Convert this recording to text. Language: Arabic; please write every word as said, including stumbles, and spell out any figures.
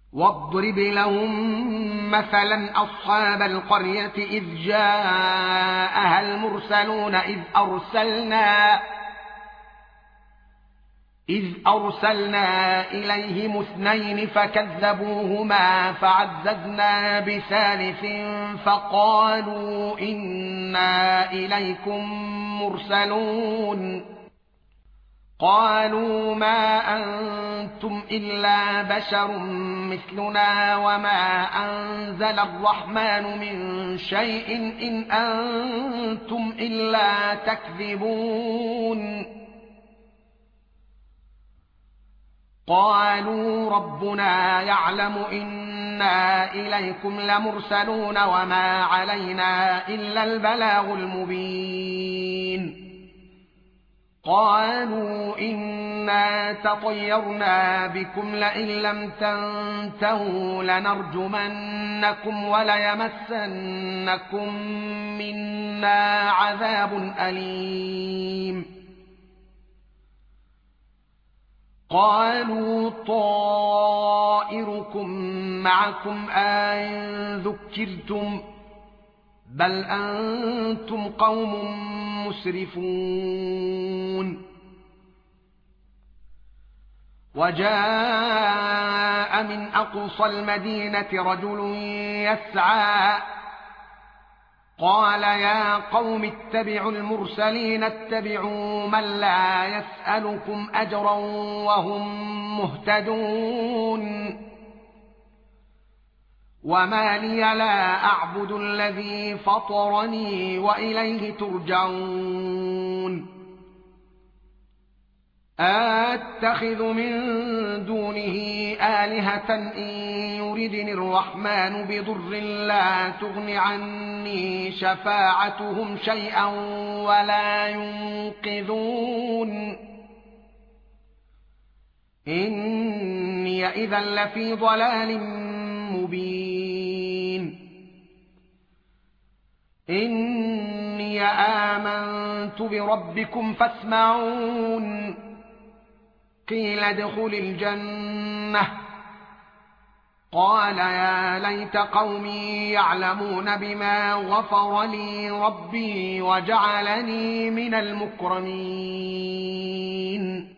واضرب لهم مثلا أصحاب القرية إذ جاءها المرسلون إذ أرسلنا إذ أرسلنا إليهم اثنين فكذبوهما فعززنا بثالث فقالوا إنا إليكم مرسلون قالوا ما أنتم إلا بشر مثلنا وما أنزل الرحمن من شيء إن أنتم إلا تكذبون قالوا ربنا يعلم إنا إليكم لمرسلون وما علينا إلا البلاغ المبين قالوا إنا تطيرنا بكم لئن لم تنتهوا لنرجمنكم وليمسنكم منا عذاب أليم قالوا طائركم معكم أن ذكرتم بل أنتم قوم مسرفون وجاء من أقصى المدينة رجل يسعى قال يا قوم اتبعوا المرسلين اتبعوا من لا يسألكم أجرا وهم مهتدون وما لي لا أعبد الذي فطرني وإليه ترجعون أتخذ من دونه آلهة إن يردني الرحمن بضر لا تغن عني شفاعتهم شيئا ولا ينقذون إني إذا لفي ضلال مبين إني آمنت بربكم فاسمعون قيل ادخل الجنة قال يا ليت قومي يعلمون بما غفر لي ربي وجعلني من المكرمين